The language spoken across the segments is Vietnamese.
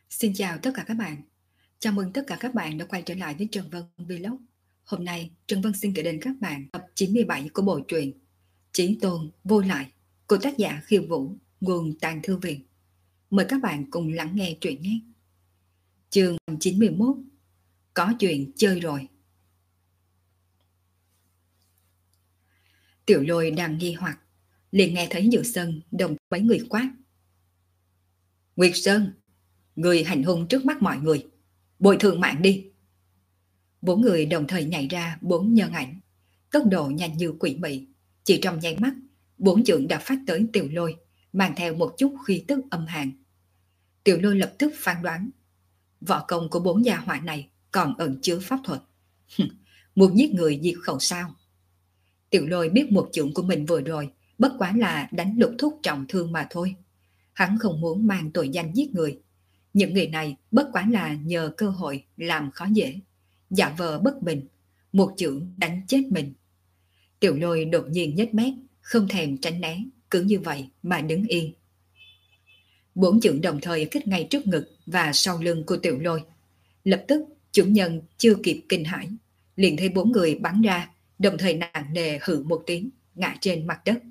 Xin chào tất cả các bạn. Chào mừng tất cả các bạn đã quay trở lại với Trần Vân Vlog. Hôm nay, Trần Vân xin gửi đến các bạn tập 97 của bộ truyện Chí Tôn Vô Lại của tác giả Khiêu Vũ, nguồn Tàng Thư Viện. Mời các bạn cùng lắng nghe truyện nhé. Chương 91. Có chuyện chơi rồi. Tiểu Lôi đang nghi hoặc, liền nghe thấy giữa sân đồng mấy người quát: Nguyệt Sơn, người hành hung trước mắt mọi người, bồi thường mạng đi. Bốn người đồng thời nhảy ra bốn nhân ảnh, tốc độ nhanh như quỷ mị. Chỉ trong nháy mắt, bốn chưởng đã phát tới Tiểu Lôi, mang theo một chút khí tức âm hàn. Tiểu Lôi lập tức phán đoán, võ công của bốn gia hỏa này còn ẩn chứa pháp thuật. Muốn giết người diệt khẩu sao? Tiểu Lôi biết một chưởng của mình vừa rồi bất quá là đánh Lục Thúc trọng thương mà thôi. Hắn không muốn mang tội danh giết người. Những người này bất quá là nhờ cơ hội làm khó dễ, giả vờ bất bình, một chưởng đánh chết mình. Tiểu Lôi đột nhiên nhếch mép, không thèm tránh né, cứ như vậy mà đứng yên. Bốn chưởng đồng thời kích ngay trước ngực và sau lưng của Tiểu Lôi. Lập tức chủ nhân chưa kịp kinh hãi, liền thấy bốn người bắn ra, đồng thời nặng nề hự một tiếng, ngã trên mặt đất.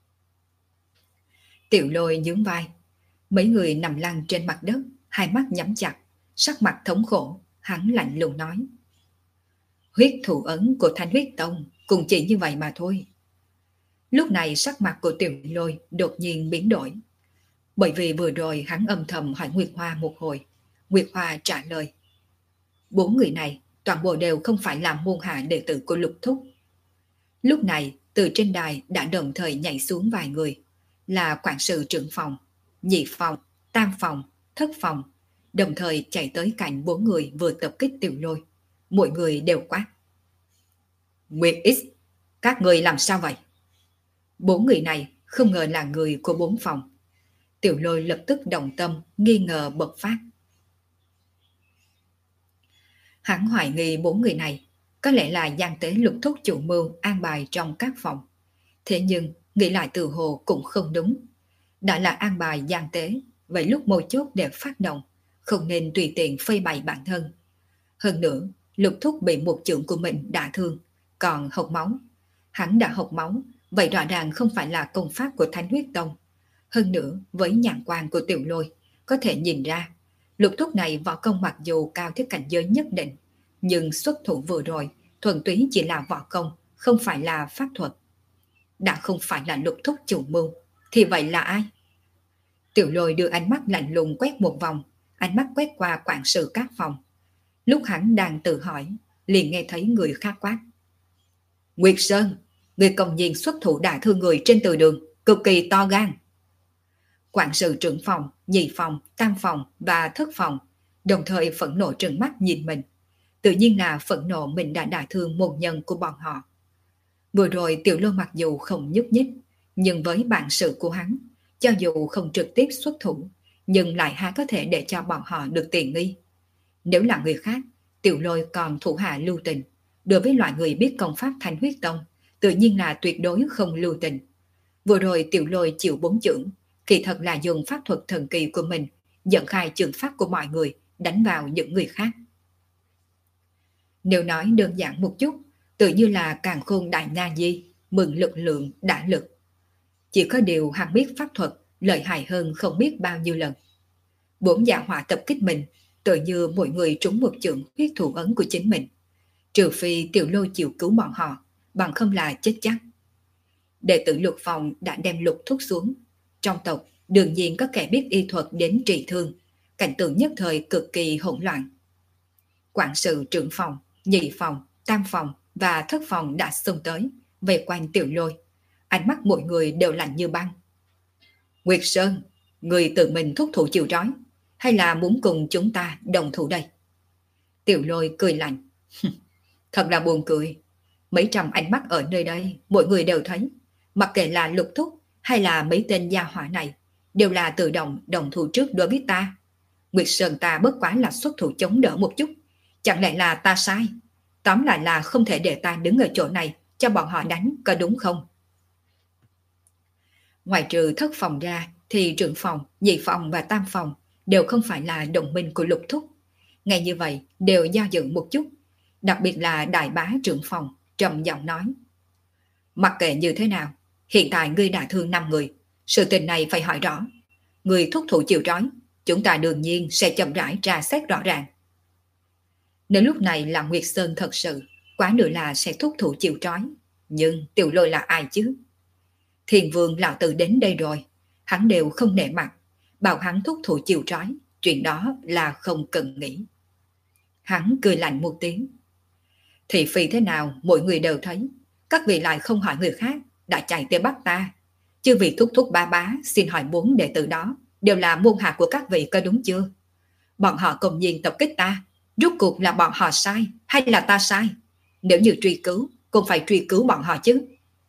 Tiểu Lôi nhướng vai, mấy người nằm lăn trên mặt đất, hai mắt nhắm chặt, sắc mặt thống khổ. Hắn lạnh lùng nói: Huyết thủ ấn của Thanh Huyết Tông cũng chỉ như vậy mà thôi. Lúc này sắc mặt của Tiểu Lôi đột nhiên biến đổi, bởi vì vừa rồi hắn âm thầm hỏi Nguyệt Hoa một hồi. Nguyệt Hoa trả lời: bốn người này toàn bộ đều không phải là môn hạ đệ tử của Lục Thúc. Lúc này từ trên đài đã đồng thời nhảy xuống vài người, là quản sự trưởng phòng, nhị phòng, tam phòng, thất phòng, đồng thời chạy tới cạnh bốn người vừa tập kích Tiểu Lôi. Mỗi người đều quát: Nguyệt X, các người làm sao vậy? Bốn người này không ngờ là người của bốn phòng. Tiểu Lôi lập tức động tâm, nghi ngờ bộc phát. Hắn hoài nghi bốn người này có lẽ là gian tế Lục Thúc chủ mưu an bài trong các phòng. Thế nhưng nghĩ lại từ hồ cũng không đúng. Đã là an bài gian tế, vậy lúc mấu chốt để phát động, không nên tùy tiện phơi bày bản thân. Hơn nữa, Lục Thúc bị một chưởng của mình đả thương, còn hộc máu. Hắn đã hộc máu, vậy rõ ràng không phải là công pháp của Thánh Huyết Tông. Hơn nữa, với nhãn quan của Tiểu Lôi, có thể nhìn ra, Lục Thúc này võ công mặc dù cao tới cảnh giới nhất định, nhưng xuất thủ vừa rồi, thuần túy chỉ là võ công, không phải là pháp thuật. Đã không phải là Lục Thúc chủ mưu, thì vậy là ai? Tiểu Lôi đưa ánh mắt lạnh lùng quét một vòng, ánh mắt quét qua quản sự các phòng. Lúc hắn đang tự hỏi, liền nghe thấy người khác quát: Nguyệt Sơn, người công nhiên xuất thủ đả thương người trên từ đường, cực kỳ to gan. Quản sự trưởng phòng, nhị phòng, tam phòng và thất phòng đồng thời phẫn nộ trừng mắt nhìn mình. Tự nhiên là phẫn nộ mình đã đả thương một nhân của bọn họ. Vừa rồi Tiểu Lôi mặc dù không nhúc nhích, nhưng với bản sự của hắn, cho dù không trực tiếp xuất thủ, nhưng lại há có thể để cho bọn họ được tiện nghi. Nếu là người khác, Tiểu Lôi còn thủ hạ lưu tình. Đối với loại người biết công pháp Thanh Huyết Tông, tự nhiên là tuyệt đối không lưu tình. Vừa rồi Tiểu Lôi chịu bốn chưởng, kỳ thật là dùng pháp thuật thần kỳ của mình, dẫn khai chưởng pháp của mọi người, đánh vào những người khác. Nếu nói đơn giản một chút, tự như là càn khôn đại na di, mừng lực lượng đã lực. Chỉ có điều hắn biết pháp thuật, lợi hại hơn không biết bao nhiêu lần. Bốn giả hỏa tập kích mình, tự như mỗi người trúng một chưởng huyết thủ ấn của chính mình. Trừ phi Tiểu Lôi chịu cứu bọn họ, bằng không là chết chắc. Đệ tử Lục phòng đã đem Lục Thúc xuống. Trong tộc đương nhiên có kẻ biết y thuật đến trị thương, cảnh tượng nhất thời cực kỳ hỗn loạn. Quản sự trưởng phòng, nhị phòng, tam phòng và thất phòng đã xông tới, vây quanh Tiểu Lôi. Ánh mắt mọi người đều lạnh như băng. Nguyệt Sơn, người tự mình thúc thủ chịu trói, hay là muốn cùng chúng ta đồng thủ đây? Tiểu Lôi cười lạnh. Thật là buồn cười. Mấy trăm ánh mắt ở nơi đây, mọi người đều thấy. Mặc kệ là Lục Thúc hay là mấy tên gia hỏa này, đều là tự động đồng thủ trước đối với ta. Nguyệt Sơn ta bất quá là xuất thủ chống đỡ một chút. Chẳng lẽ là ta sai? Tóm lại là không thể để ta đứng ở chỗ này cho bọn họ đánh, có đúng không? Ngoài trừ thất phòng ra, thì trưởng phòng, nhị phòng và tam phòng đều không phải là đồng minh của Lục Thúc. Ngay như vậy đều do dự một chút, đặc biệt là đại bá trưởng phòng trầm giọng nói: mặc kệ như thế nào, hiện tại ngươi đã thương 5 người, sự tình này phải hỏi rõ. Người thúc thủ chịu trói, chúng ta đương nhiên sẽ chậm rãi tra xét rõ ràng. Nếu lúc này là Nguyệt Sơn thật sự, quá nữa là sẽ thúc thủ chịu trói. Nhưng Tiểu Lôi là ai chứ? Thiên Vương lão tử đến đây rồi, hắn đều không nể mặt, bảo hắn thúc thủ chịu trói, chuyện đó là không cần nghĩ. Hắn cười lạnh một tiếng: thị phi thế nào mọi người đều thấy, các vị lại không hỏi người khác, đã chạy tới bắt ta. Chư vị thúc thúc ba bá xin hỏi 4 đệ tử đó đều là môn hạ của các vị, có đúng chưa? Bọn họ công nhiên tập kích ta, rốt cuộc là bọn họ sai hay là ta sai? Nếu như truy cứu, cũng phải truy cứu bọn họ chứ.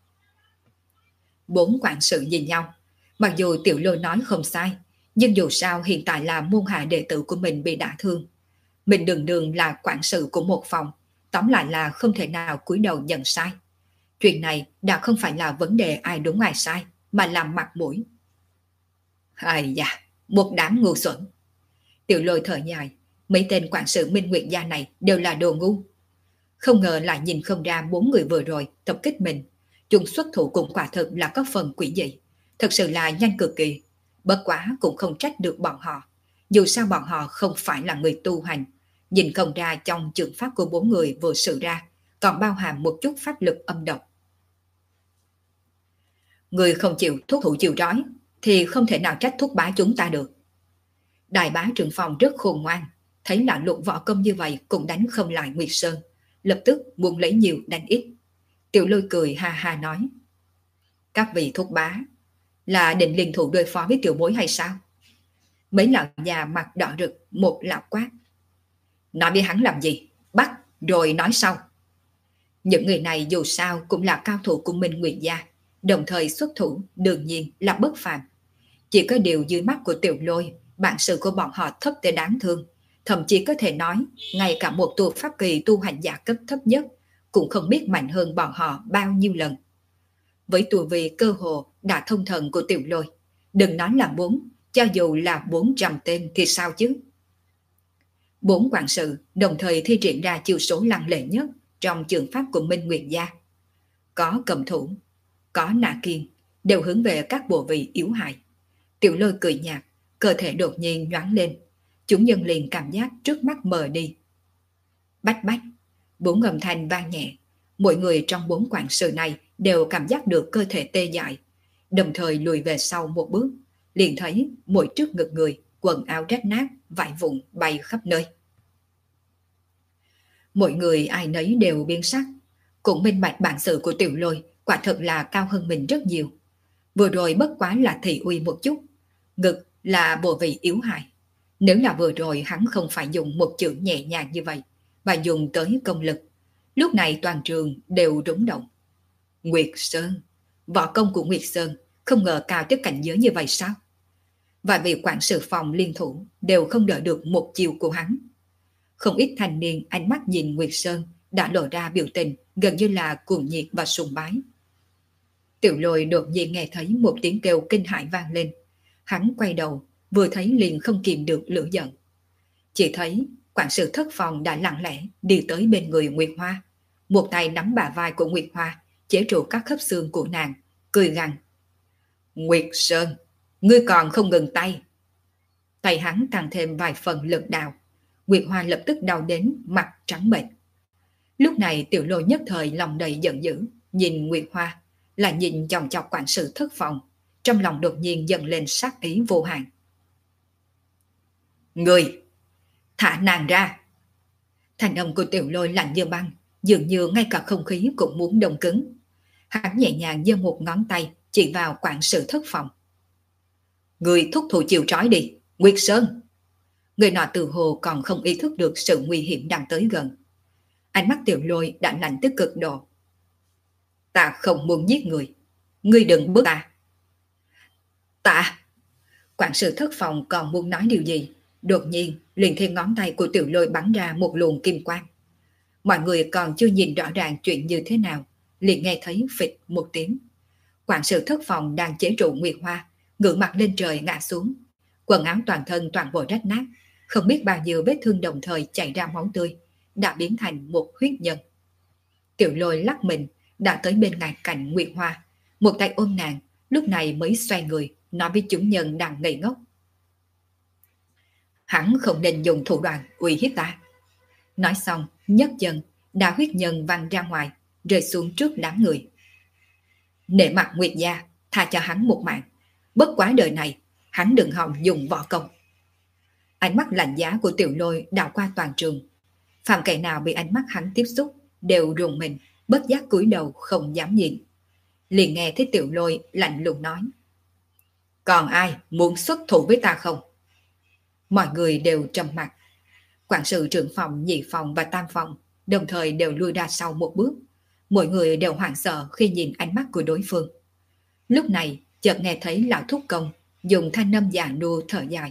4 quản sự nhìn nhau, mặc dù Tiểu Lôi nói không sai, nhưng dù sao hiện tại là môn hạ đệ tử của mình bị đả thương. Mình đường đường là quản sự của một phòng, tóm lại là không thể nào cúi đầu nhận sai. Chuyện này đã không phải là vấn đề ai đúng ai sai, mà làm mặt mũi. Ai da, một đám ngu xuẩn. Tiểu Lôi thở dài, mấy tên quản sự Minh Nguyệt gia này đều là đồ ngu. Không ngờ lại nhìn không ra 4 người vừa rồi tập kích mình. Chúng xuất thủ cũng quả thực là có phần quỷ dị. Thật sự là nhanh cực kỳ. Bất quá cũng không trách được bọn họ. Dù sao bọn họ không phải là người tu hành. Nhìn không ra trong trường pháp của 4 người vừa sự ra, còn bao hàm một chút pháp lực âm độc. Người không chịu thúc thủ chịu trói thì không thể nào trách thúc bá chúng ta được. Đại bá trưởng phòng rất khôn ngoan, thấy là luận võ công như vậy cũng đánh không lại Nguyệt Sơn, lập tức muốn lấy nhiều đánh ít. Tiểu Lôi cười ha ha nói: các vị thúc bá là định liên thủ đối phó với tiểu bối hay sao? Mấy lão già mặt đỏ rực một lão quát: nói với hắn làm gì, bắt rồi nói sau. Những người này dù sao cũng là cao thủ của Minh Nguyệt gia, đồng thời xuất thủ đương nhiên là bất phàm. Chỉ có điều dưới mắt của Tiểu Lôi, bản sự của bọn họ thấp tới đáng thương, thậm chí có thể nói ngay cả một tu pháp kỳ tu hành giả cấp thấp nhất cũng không biết mạnh hơn bọn họ bao nhiêu lần. Với tu vi cơ hồ đã thông thần của Tiểu Lôi, đừng nói là 4, cho dù là 400 tên thì sao chứ? 4 quản sự đồng thời thi triển ra chiêu số lăng lệ nhất trong trường pháp của Minh Nguyệt gia. Có cầm thủ, có nạ kiên, đều hướng về các bộ vị yếu hại. Tiểu Lôi cười nhạt, cơ thể đột nhiên nhoáng lên, chúng nhân liền cảm giác trước mắt mờ đi. Bách bách, 4 âm thanh vang nhẹ, mỗi người trong 4 quản sự này đều cảm giác được cơ thể tê dại, đồng thời lùi về sau một bước, liền thấy mỗi trước ngực người, quần áo rách nát, vải vụn bay khắp nơi. Mọi người ai nấy đều biến sắc, cũng minh bạch bản sự của Tiểu Lôi quả thật là cao hơn mình rất nhiều. Vừa rồi bất quá là thị uy một chút, ngực là bộ vị yếu hại. Nếu là vừa rồi hắn không phải dùng một chữ nhẹ nhàng như vậy, mà dùng tới công lực, lúc này toàn trường đều rúng động. Nguyệt Sơn, võ công của Nguyệt Sơn không ngờ cao tới cảnh giới như vậy sao? Và vì quản sự phòng liên thủ đều không đỡ được một chiều của hắn. Không ít thanh niên ánh mắt nhìn Nguyệt Sơn đã lộ ra biểu tình gần như là cuồng nhiệt và sùng bái. Tiểu Lôi đột nhiên nghe thấy một tiếng kêu kinh hãi vang lên. Hắn quay đầu, vừa thấy liền không kìm được lửa giận. Chỉ thấy quản sự thất phòng đã lặng lẽ đi tới bên người Nguyệt Hoa, một tay nắm bả vai của Nguyệt Hoa, chế trụ các khớp xương của nàng, cười gằn: Nguyệt Sơn, ngươi còn không ngừng tay. Tay hắn tăng thêm vài phần lực đạo, Nguyệt Hoa lập tức đau đến mặt trắng bệch. Lúc này Tiểu Lôi nhất thời lòng đầy giận dữ, nhìn Nguyệt Hoa, lại nhìn chòng chọc quản sự thất phòng, trong lòng đột nhiên dần lên sát ý vô hạn. Người, thả nàng ra! Thanh âm của Tiểu Lôi lạnh như băng, dường như ngay cả không khí cũng muốn đông cứng. Hắn nhẹ nhàng giơ một ngón tay chỉ vào quản sự thất phòng. Người thúc thủ chịu trói đi, Nguyệt Sơn! Người nọ từ hồ còn không ý thức được sự nguy hiểm đang tới gần. Ánh mắt Tiểu Lôi đã lạnh tới cực độ. Ta không muốn giết người, ngươi đừng bước ta. Ta! Quản sự thất phòng còn muốn nói điều gì, đột nhiên liền theo ngón tay của Tiểu Lôi bắn ra một luồng kim quang. Mọi người còn chưa nhìn rõ ràng chuyện như thế nào, liền nghe thấy phịch một tiếng. Quản sự thất phòng đang chế trụ Nguyệt Hoa, ngửa mặt lên trời ngã xuống. Quần áo toàn thân toàn bộ rách nát, không biết bao nhiêu vết thương đồng thời chảy ra máu tươi, đã biến thành một huyết nhân. Tiểu Lôi lắc mình, đã tới bên cạnh Nguyệt Hoa, một tay ôm nàng, lúc này mới xoay người, nói với chủ nhân đang ngây ngốc. Hắn không nên dùng thủ đoạn uy hiếp ta. Nói xong, nhấc chân, đã huyết nhân văng ra ngoài, rơi xuống trước đám người. Nể mặt Nguyệt gia, tha cho hắn một mạng. Bất quá đời này, hắn đừng hòng dùng võ công. Ánh mắt lạnh giá của Tiểu Lôi đảo qua toàn trường. Phạm kẻ nào bị ánh mắt hắn tiếp xúc đều rùng mình, bất giác cúi đầu không dám nhìn. Liền nghe thấy Tiểu Lôi lạnh lùng nói: còn ai muốn xuất thủ với ta không? Mọi người đều trầm mặc. Quản sự trưởng phòng, nhị phòng và tam phòng đồng thời đều lui ra sau một bước. Mỗi người đều hoảng sợ khi nhìn ánh mắt của đối phương. Lúc này chợt nghe thấy lão thúc công dùng thanh âm già nua thở dài.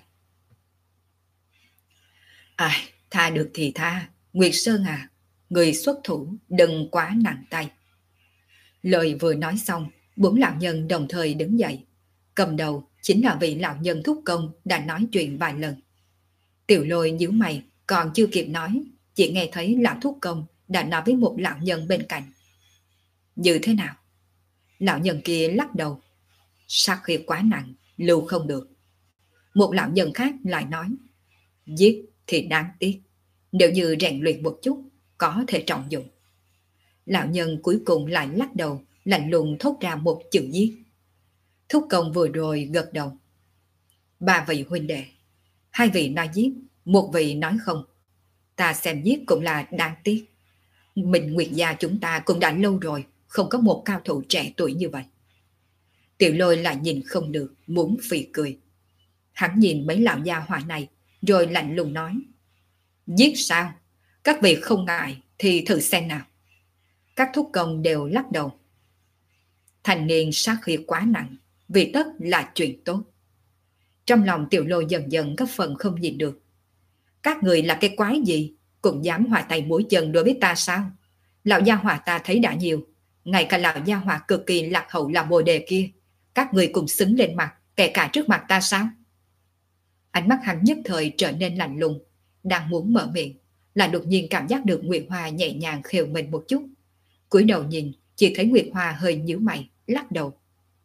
Ai, tha được thì tha, Nguyệt Sơn à, người xuất thủ đừng quá nặng tay. Lời vừa nói xong, 4 lão nhân đồng thời đứng dậy. Cầm đầu chính là vị lão nhân thúc công đã nói chuyện vài lần. Tiểu Lôi nhíu mày, còn chưa kịp nói, chỉ nghe thấy lão thúc công đã nói với một lão nhân bên cạnh. Như thế nào? Lão nhân kia lắc đầu. Sát khí quá nặng, lưu không được. Một lão nhân khác lại nói. Giết thì đáng tiếc, nếu như rèn luyện một chút, có thể trọng dụng. Lão nhân cuối cùng lại lắc đầu, lạnh lùng thốt ra một chữ giết. Thúc công vừa rồi gật đầu. 3 vị huynh đệ, 2 vị nói giết, 1 vị nói không. Ta xem giết cũng là đáng tiếc. Mình Nguyệt gia chúng ta cũng đã lâu rồi không có một cao thủ trẻ tuổi như vậy. Tiểu Lôi lại nhìn không được, muốn phì cười. Hắn nhìn mấy lão gia hỏa này, rồi lạnh lùng nói. Giết sao? Các vị không ngại thì thử xem nào. Các thúc công đều lắc đầu. Thành niên sát khí quá nặng, vì tất là chuyện tốt. Trong lòng Tiểu Lôi dần dần có phần không nhìn được. Các người là cái quái gì, cũng dám hòa tay mũi chân đối với ta sao? Lão gia hỏa ta thấy đã nhiều, ngay cả lão gia hỏa cực kỳ lạc hậu là Bồ Đề kia, các người cùng xứng lên mặt, kể cả trước mặt ta sao? Ánh mắt hắn nhất thời trở nên lạnh lùng, đang muốn mở miệng, lại đột nhiên cảm giác được Nguyệt Hoa nhẹ nhàng khều mình một chút. Cúi đầu nhìn, chỉ thấy Nguyệt Hoa hơi nhíu mày, lắc đầu.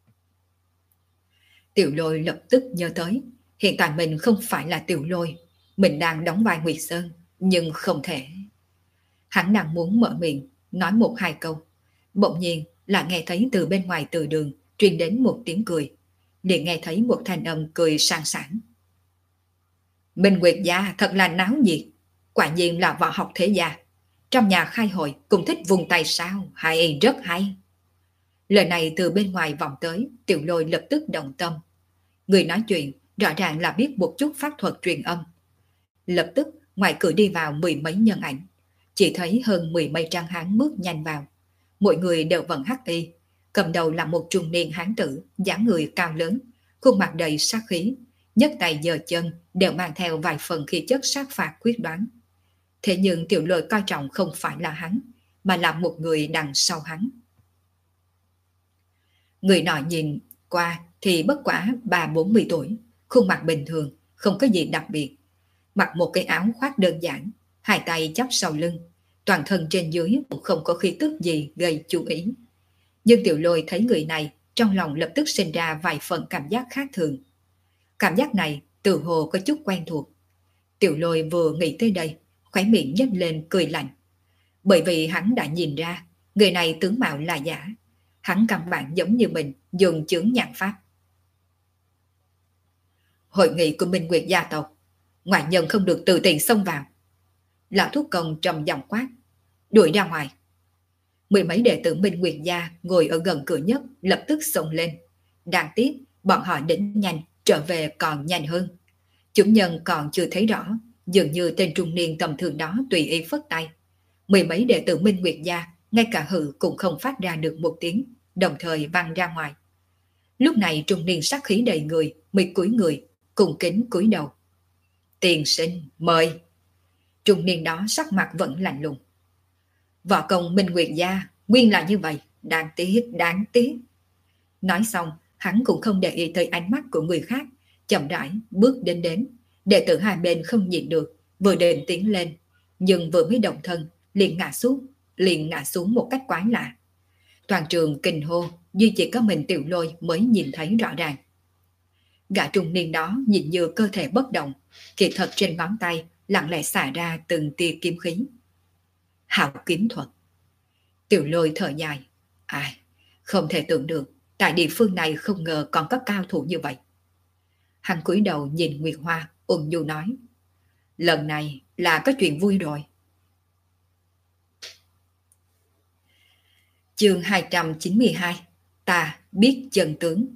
Tiểu Lôi lập tức nhớ tới, hiện tại mình không phải là Tiểu Lôi, mình đang đóng vai Nguyệt Sơn, nhưng không thể. Hắn đang muốn mở miệng, nói 1-2 câu. Bỗng nhiên là nghe thấy từ bên ngoài từ đường truyền đến một tiếng cười. Liền nghe thấy một thanh âm cười sang sảng. Minh Nguyệt gia thật là náo nhiệt, quả nhiên là võ học thế gia. Trong nhà khai hội cũng thích vùng tay sao, hay rất hay. Lời này từ bên ngoài vọng tới, Tiểu Lôi lập tức động tâm. Người nói chuyện rõ ràng là biết một chút pháp thuật truyền âm. Lập tức ngoài cửa đi vào 10 mấy nhân ảnh, chỉ thấy hơn 10 mấy trang hán bước nhanh vào. Mỗi người đều vận hắc y, cầm đầu là một trung niên hán tử, dáng người cao lớn, khuôn mặt đầy sát khí, nhấc tay giơ chân đều mang theo vài phần khí chất sát phạt quyết đoán. Thế nhưng Tiểu Lôi coi trọng không phải là hắn, mà là một người đằng sau hắn. Người nọ nhìn qua thì bất quá 30-40 tuổi, khuôn mặt bình thường, không có gì đặc biệt. Mặc một cái áo khoác đơn giản, 2 tay chắp sau lưng, toàn thân trên dưới cũng không có khí tức gì gây chú ý. Nhưng Tiểu Lôi thấy người này, trong lòng lập tức sinh ra vài phần cảm giác khác thường. Cảm giác này tự hồ có chút quen thuộc. Tiểu Lôi vừa nghĩ tới đây, khóe miệng nhếch lên cười lạnh. Bởi vì hắn đã nhìn ra, người này tướng mạo là giả. Hắn căn bản giống như mình, dùng chướng nhãn pháp. Hội nghị của Minh Nguyệt gia tộc, ngoại nhân không được tự tiện xông vào. Lão thúc công trầm giọng quát, đuổi ra ngoài. 10 mấy đệ tử Minh Nguyệt gia ngồi ở gần cửa nhất lập tức xông lên. Đáng tiếc, bọn họ đến nhanh, trở về còn nhanh hơn. Chủ nhân còn chưa thấy rõ, dường như tên trung niên tầm thường đó tùy ý phất tay. 10 mấy đệ tử Minh Nguyệt gia, ngay cả hự cũng không phát ra được một tiếng, đồng thời văng ra ngoài. Lúc này trung niên sát khí đầy người, mới cúi người, cùng kính cúi đầu. Tiền sinh, mời. Trung niên đó sắc mặt vẫn lạnh lùng. Võ công Minh Nguyệt gia, nguyên là như vậy, đáng tiếc, đáng tiếc. Nói xong, hắn cũng không để ý tới ánh mắt của người khác, chậm rãi bước đến. Đệ tử hai bên không nhịn được, vừa định tiến lên, nhưng vừa mới động thân liền ngã xuống một cách quái lạ. Toàn trường kinh hô, duy chỉ có mình Tiểu Lôi mới nhìn thấy rõ ràng. Gã trung niên đó nhìn như cơ thể bất động, kỳ thật trên ngón tay lặng lẽ xả ra từng tia kiếm khí. Hạo kiếm thuật. Tiểu Lôi thở dài. Ai, không thể tưởng được, tại địa phương này không ngờ còn có cao thủ như vậy. Hắn cúi đầu nhìn Nguyệt Hoa, ôn nhu nói. Lần này là có chuyện vui rồi. Chương 292. Ta biết chân tướng.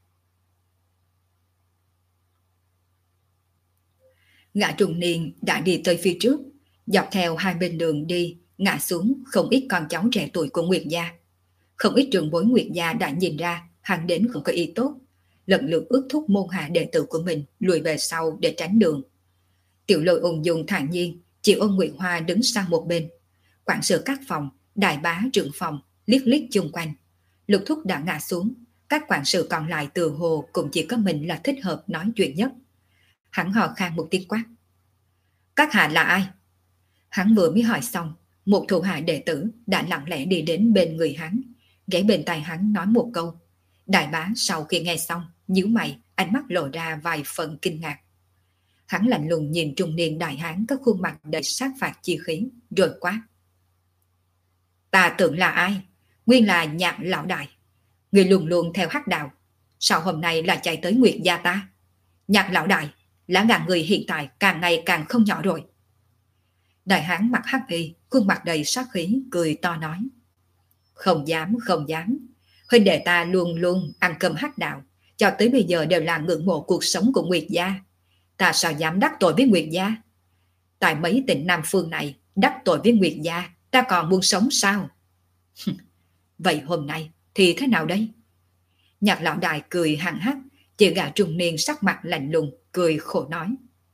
Gã trung niên đã đi tới phía trước, dọc theo hai bên đường đi, ngã xuống không ít con cháu trẻ tuổi của Nguyệt gia. Không ít trưởng bối Nguyệt gia đã nhìn ra hắn đến không có ý tốt, lần lượt ước thúc môn hạ đệ tử của mình lùi về sau để tránh đường. Tiểu Lôi ung dung thản nhiên, chỉ ôm Nguyệt Hoa đứng sang một bên. Quản sự các phòng, đại bá trưởng phòng liếc liếc chung quanh. Lục thúc đã ngã xuống, các quản sự còn lại từ hồ cũng chỉ có mình là thích hợp nói chuyện nhất. Hắn hò khan một tiếng quát. Các hạ là ai? Hắn vừa mới hỏi xong, một thủ hạ đệ tử đã lặng lẽ đi đến bên người hắn, ghé bên tai hắn nói một câu. Đại bá sau khi nghe xong, nhíu mày, ánh mắt lộ ra vài phần kinh ngạc. Hắn lạnh lùng nhìn trung niên đại hán có khuôn mặt đầy sát phạt chi khí, rồi quát. Ta tưởng là ai? Nguyên là Nhạc lão đại. Người luôn luôn theo hắc đạo. Sao hôm nay là chạy tới Nguyệt gia ta? Nhạc lão đại, lá gan người hiện tại càng ngày càng không nhỏ rồi. Đại hán mặt hắc y, khuôn mặt đầy sát khí, cười to nói. Không dám, không dám. Huynh đệ ta luôn luôn ăn cơm hắc đạo, cho tới bây giờ đều là ngưỡng mộ cuộc sống của Nguyệt gia. Ta sao dám đắc tội với Nguyệt gia? Tại mấy tỉnh Nam Phương này, đắc tội với Nguyệt gia, ta còn muốn sống sao? Vậy hôm nay thì thế nào đây? Nhạc lão đại cười hằng hắc, chỉ gã trung niên sắc mặt lạnh lùng, cười khổ nói.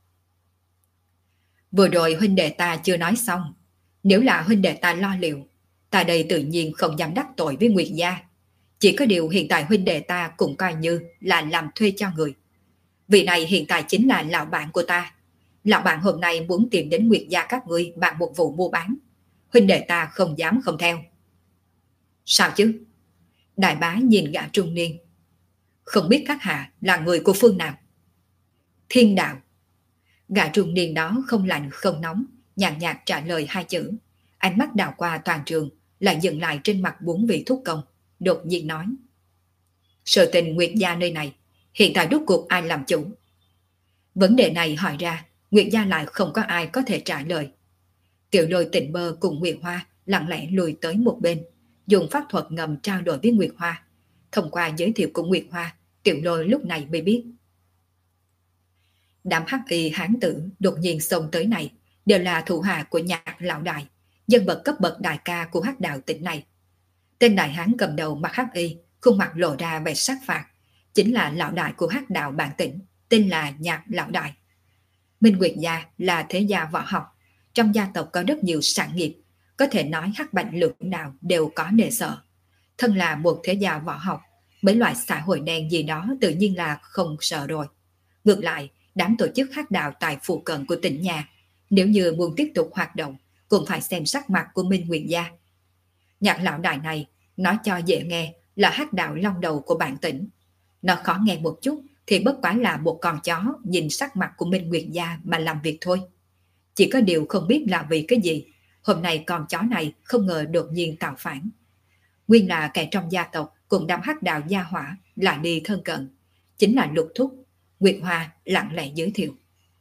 Vừa rồi huynh đệ ta chưa nói xong. Nếu là huynh đệ ta lo liệu, ta đây tự nhiên không dám đắc tội với Nguyệt gia. Chỉ có điều hiện tại huynh đệ ta cũng coi như là làm thuê cho người. Vị này hiện tại chính là lão bạn của ta. Lão bạn hôm nay muốn tìm đến Nguyệt gia các ngươi bàn một vụ mua bán. Huynh đệ ta không dám không theo. Sao chứ? Đại bá nhìn gã trung niên. Không biết các hạ là người của phương nào? Thiên đạo. Gã trung niên đó không lạnh không nóng, nhàn nhạt trả lời hai chữ. Ánh mắt đảo qua toàn trường, lại dừng lại trên mặt bốn vị thúc công, đột nhiên nói. Sự tình Nguyệt gia nơi này, hiện tại rốt cuộc ai làm chủ? Vấn đề này hỏi ra, Nguyệt gia lại không có ai có thể trả lời. Tiểu Lôi Tịnh Bơ cùng Nguyệt Hoa lặng lẽ lùi tới một bên, dùng pháp thuật ngầm trao đổi với Nguyệt Hoa. Thông qua giới thiệu của Nguyệt Hoa, Tiểu Lôi lúc này mới biết. Đám hắc y hán tử đột nhiên xông tới này đều là thủ hạ của Nhạc lão đại, nhân vật cấp bậc đại ca của hắc đạo tỉnh này. Tên đại hán cầm đầu mặt hắc y, khuôn mặt lộ ra vẻ sát phạt, chính là lão đại của hắc đạo bản tỉnh, tên là Nhạc lão đại. Minh Nguyệt gia là thế gia võ học, trong gia tộc có rất nhiều sản nghiệp, có thể nói hắc bạch lưỡng đạo đều có nề sợ. Thân là một thế gia võ học, mấy loại xã hội đen gì đó tự nhiên là không sợ rồi. Ngược lại, đám tổ chức hắc đạo tại phụ cận của tỉnh nhà, nếu như muốn tiếp tục hoạt động, cũng phải xem sắc mặt của Minh Nguyệt gia. Nhạc lão đại này, nói cho dễ nghe là hắc đạo long đầu của bản tỉnh. Nó khó nghe một chút thì bất quá là một con chó nhìn sắc mặt của Minh Nguyệt gia mà làm việc thôi. Chỉ có điều không biết là vì cái gì, hôm nay con chó này không ngờ đột nhiên tạo phản. Nguyên là kẻ trong gia tộc cùng đám hắc đạo gia hỏa lại đi thân cận, chính là Lục thúc. Nguyệt Hoa lặng lẽ giới thiệu.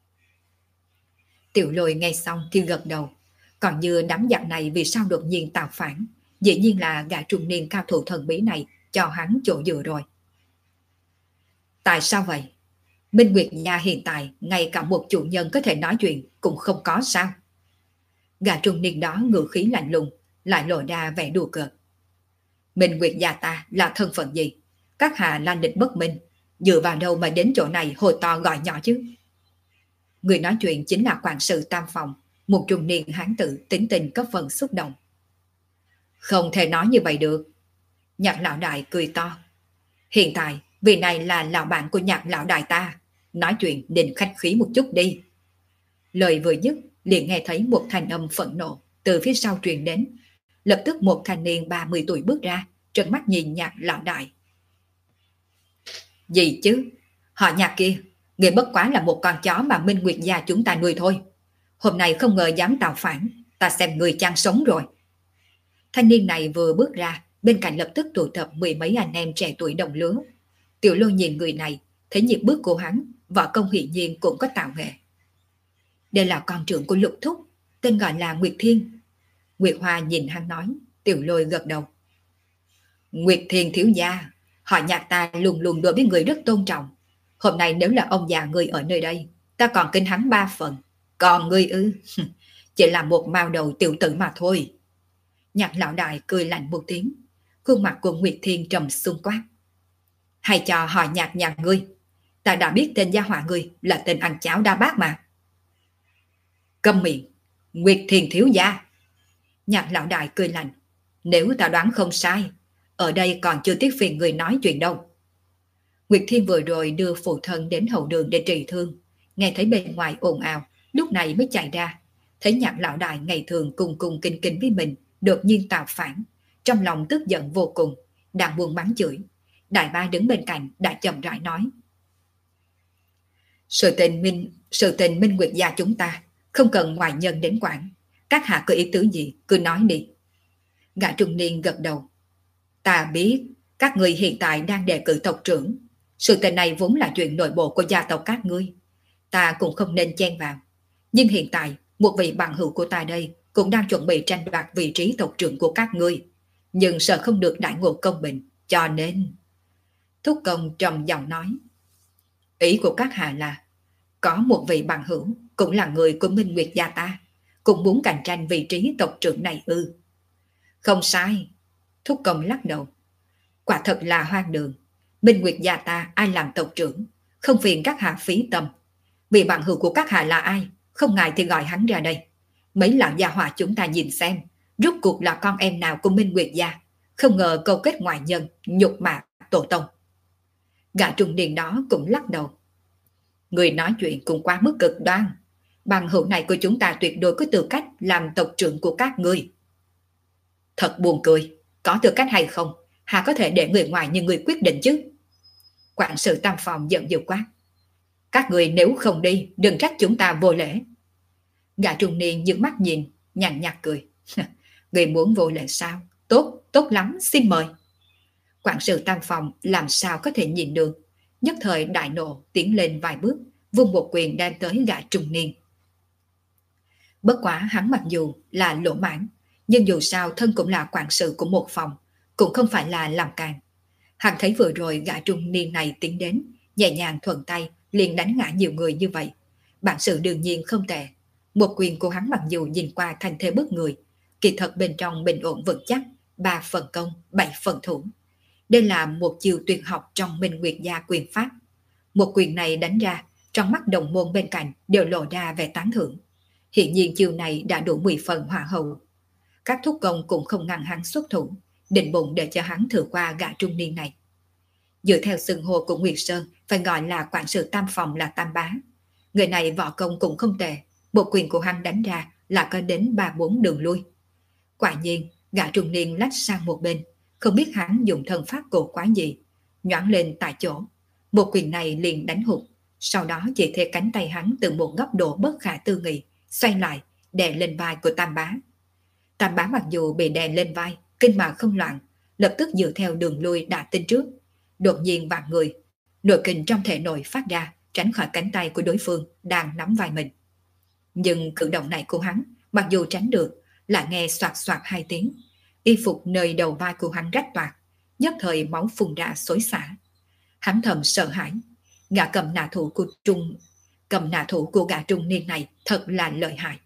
Tiểu Lôi nghe xong thì gật đầu. Còn như đám giặc này vì sao đột nhiên tạo phản, dĩ nhiên là gã trung niên cao thủ thần bí này cho hắn chỗ dựa rồi. Tại sao vậy? Minh Nguyệt gia hiện tại ngay cả một chủ nhân có thể nói chuyện cũng không có sao? Gã trung niên đó ngữ khí lạnh lùng, lại lộ ra vẻ đùa cợt. Minh Nguyệt gia ta là thân phận gì? Các hạ lan địch bất minh, dựa vào đâu mà đến chỗ này hồi to gọi nhỏ chứ? Người nói chuyện chính là quản sự tam phòng, một trung niên hán tử tính tình có phần xúc động. Không thể nói như vậy được. Nhạc lão đại cười to. Hiện tại, vị này là lão bạn của Nhạc lão đại ta. nói chuyện nên khách khí một chút đi. Lời vừa dứt, liền nghe thấy một thanh âm phẫn nộ từ phía sau truyền đến. Lập tức một thanh niên 30 tuổi bước ra, trợn mắt nhìn Nhạc lão đại. Gì chứ? Họ Nhạc kia, người bất quá là một con chó mà Minh Nguyệt gia chúng ta nuôi thôi. Hôm nay không ngờ dám tạo phản, ta xem người chăn sống rồi. Thanh niên này vừa bước ra, bên cạnh lập tức tụ tập mười mấy anh em trẻ tuổi đồng lứa. Tiểu Lôi nhìn người này, thấy nhịp bước của hắn, võ công hiển nhiên cũng có tạo nghệ. Đây là con trưởng của Lục Thúc, tên gọi là Nguyệt Thiên. Nguyệt Hoa nhìn hắn nói, Tiểu Lôi gật đầu. Nguyệt Thiên thiếu gia, họ Nhạc ta luôn luôn đối với người rất tôn trọng. Hôm nay nếu là ông già người ở nơi đây, ta còn kính hắn 3 phần. Còn ngươi ư, chỉ là một mao đầu tiểu tử mà thôi. Nhạc lão đại cười lạnh một tiếng, khuôn mặt của Nguyệt Thiên trầm xuống quát. Hay cho họ Nhạc nhà ngươi, ta đã biết tên gia hỏa ngươi là tên ăn cháo đa bát mà. Câm miệng, Nguyệt Thiên thiếu gia. Nhạc lão đại cười lạnh, nếu ta đoán không sai, ở đây còn chưa tiếc phiền người nói chuyện đâu. Nguyệt Thiên vừa rồi đưa phụ thân đến hậu đường để trị thương, nghe thấy bên ngoài ồn ào, lúc này mới chạy ra, thấy Nhạc lão đại ngày thường cùng cùng kinh kinh với mình, đột nhiên tạo phản, trong lòng tức giận vô cùng, đang buồn mắng chửi. Đại ba đứng bên cạnh đã chậm rãi nói. Sự tình Minh Nguyệt gia chúng ta không cần ngoại nhân đến quản, các hạ có ý tứ gì cứ nói đi. Gã trung niên gật đầu. Ta biết các ngươi hiện tại đang đề cử tộc trưởng, sự tình này vốn là chuyện nội bộ của gia tộc các ngươi, ta cũng không nên chen vào. Nhưng hiện tại một vị bằng hữu của ta đây cũng đang chuẩn bị tranh đoạt vị trí tộc trưởng của các ngươi, nhưng sợ không được đại ngộ công bình, cho nên... Thúc Công trầm giọng nói. Ý của các hạ là có một vị bằng hữu cũng là người của Minh Nguyệt gia ta, cũng muốn cạnh tranh vị trí tộc trưởng này ư? Không sai. Thúc Công lắc đầu. Quả thật là hoang đường. Minh Nguyệt gia ta ai làm tộc trưởng, không phiền các hạ phí tâm. Vị bằng hữu của các hạ là ai, không ngại thì gọi hắn ra đây. Mấy lão gia hỏa chúng ta nhìn xem, rốt cuộc là con em nào của Minh Nguyệt gia, không ngờ câu kết ngoại nhân, nhục mạ tổ tông. Gã trung niên đó cũng lắc đầu. Người nói chuyện cũng quá mức cực đoan. Bằng hữu này của chúng ta tuyệt đối có tư cách làm tộc trưởng của các ngươi. Thật buồn cười, có tư cách hay không, hà có thể để người ngoài như người quyết định chứ. Quản sự Tam Phòng giận dữ quát. Các người nếu không đi, đừng trách chúng ta vô lễ. Gã trung niên nhướng mắt nhìn, nhàn nhạt cười. Người muốn vô lễ sao? Tốt, tốt lắm, xin mời. Quản sự Tam Phòng làm sao có thể nhìn được, nhất thời đại nộ tiến lên vài bước, vung một quyền đem tới gã trung niên. Bất quá hắn mặc dù là lỗ mãn, nhưng dù sao thân cũng là quản sự của một phòng, cũng không phải là làm càng. Hắn thấy vừa rồi gã trung niên này tiến đến, nhẹ nhàng thuận tay liền đánh ngã nhiều người như vậy, bản sự đương nhiên không tệ. Một quyền của hắn mặc dù nhìn qua thành thế bất người, kỳ thật bên trong bình ổn vững chắc, 3 phần công, 7 phần thủ. Đây là một chiêu tuyệt học trong Minh Nguyệt gia quyền pháp. Một quyền này đánh ra, trong mắt đồng môn bên cạnh đều lộ ra vẻ tán thưởng. Hiện nhiên chiêu này đã đủ 10 phần hỏa hậu. Các thúc công cũng không ngăn hắn xuất thủ, định bụng để cho hắn thử qua gã trung niên này. Dựa theo xưng hô của Nguyệt Sơn, phải gọi là quản sự Tam Phòng là Tam Bá. Người này võ công cũng không tệ, một quyền của hắn đánh ra là có đến 3-4 đường lui. Quả nhiên, gã trung niên lách sang một bên, không biết hắn dùng thần pháp cổ quái gì, nhoáng lên tại chỗ. Một quyền này liền đánh hụt, sau đó chỉ thấy cánh tay hắn từ một góc độ bất khả tư nghị, xoay lại, đè lên vai của Tam Bá. Tam Bá mặc dù bị đè lên vai, kinh mà không loạn, lập tức dựa theo đường lui đã tin trước. Đột nhiên vạn người, nội kình trong thể nội phát ra, tránh khỏi cánh tay của đối phương đang nắm vai mình. Nhưng cử động này của hắn, mặc dù tránh được, lại nghe soạt soạt 2 tiếng. Y phục nơi đầu vai của hắn rách toạc, nhất thời máu phun ra xối xả. Hắn thầm sợ hãi, gã cầm nạ thủ của gã trung niên này thật là lợi hại.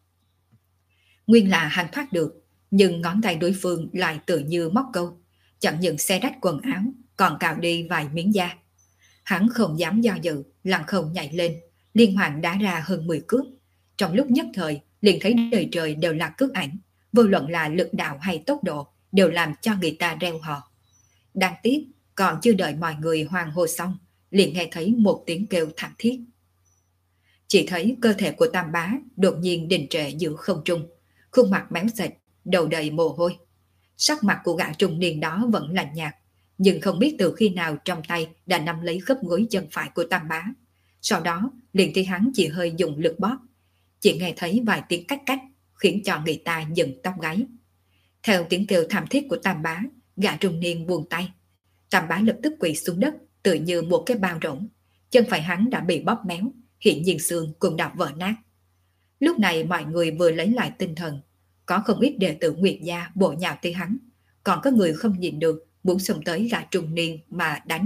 Nguyên là hắn thoát được, nhưng ngón tay đối phương lại tự như móc câu, chẳng những xé rách quần áo, còn cào đi vài miếng da. Hắn không dám do dự, lặng không nhảy lên, liên hoàn đá ra hơn 10 cước. Trong lúc nhất thời, liền thấy đời trời đều là cước ảnh, vô luận là lực đạo hay tốc độ, đều làm cho người ta reo hò. Đáng tiếc, còn chưa đợi mọi người hoan hô xong, liền nghe thấy một tiếng kêu thảm thiết. Chỉ thấy cơ thể của Tam Bá đột nhiên đình trệ giữa không trung, khuôn mặt méo sệt, đầu đầy mồ hôi. Sắc mặt của gã trung niên đó vẫn lạnh nhạt, nhưng không biết từ khi nào trong tay đã nắm lấy khớp gối chân phải của Tam Bá. Sau đó liền thấy hắn chỉ hơi dùng lực bóp, chỉ nghe thấy vài tiếng cách cách, khiến cho người ta dựng tóc gáy. Theo tiếng kêu thảm thiết của Tam Bá, gã trung niên buông tay. Tam Bá lập tức quỳ xuống đất, tự như một cái bao rỗng. Chân phải hắn đã bị bóp méo, hiện nhiên xương cũng đã vỡ nát. Lúc này mọi người vừa lấy lại tinh thần, có không ít đệ tử Nguyệt gia bổ nhào tới hắn, còn có người không nhìn được muốn xông tới gã trung niên mà đánh.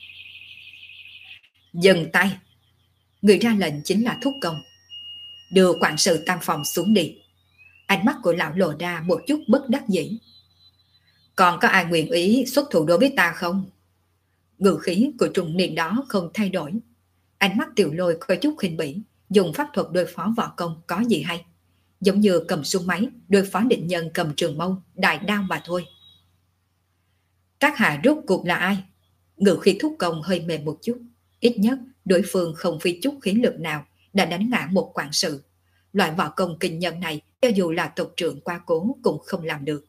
Dừng tay! Người ra lệnh chính là Thúc Công. Đưa quản sự Tam phòng xuống đi. Ánh mắt của lão lộ ra một chút bất đắc dĩ. Còn có ai nguyện ý xuất thủ đối với ta không? Ngữ khí của trung niên đó không thay đổi. Ánh mắt Tiểu Lôi có chút khinh bỉ, dùng pháp thuật đối phó võ công có gì hay. Giống như cầm súng máy đối phó địch nhân cầm trường mâu, đại đao mà thôi. Các hạ rốt cuộc là ai? Ngữ khí Thúc Công hơi mềm một chút. Ít nhất đối phương không phi chút khí lực nào đã đánh ngã một quản sự. Loại võ công kinh nhân này cho dù là tộc trưởng qua cố cũng không làm được.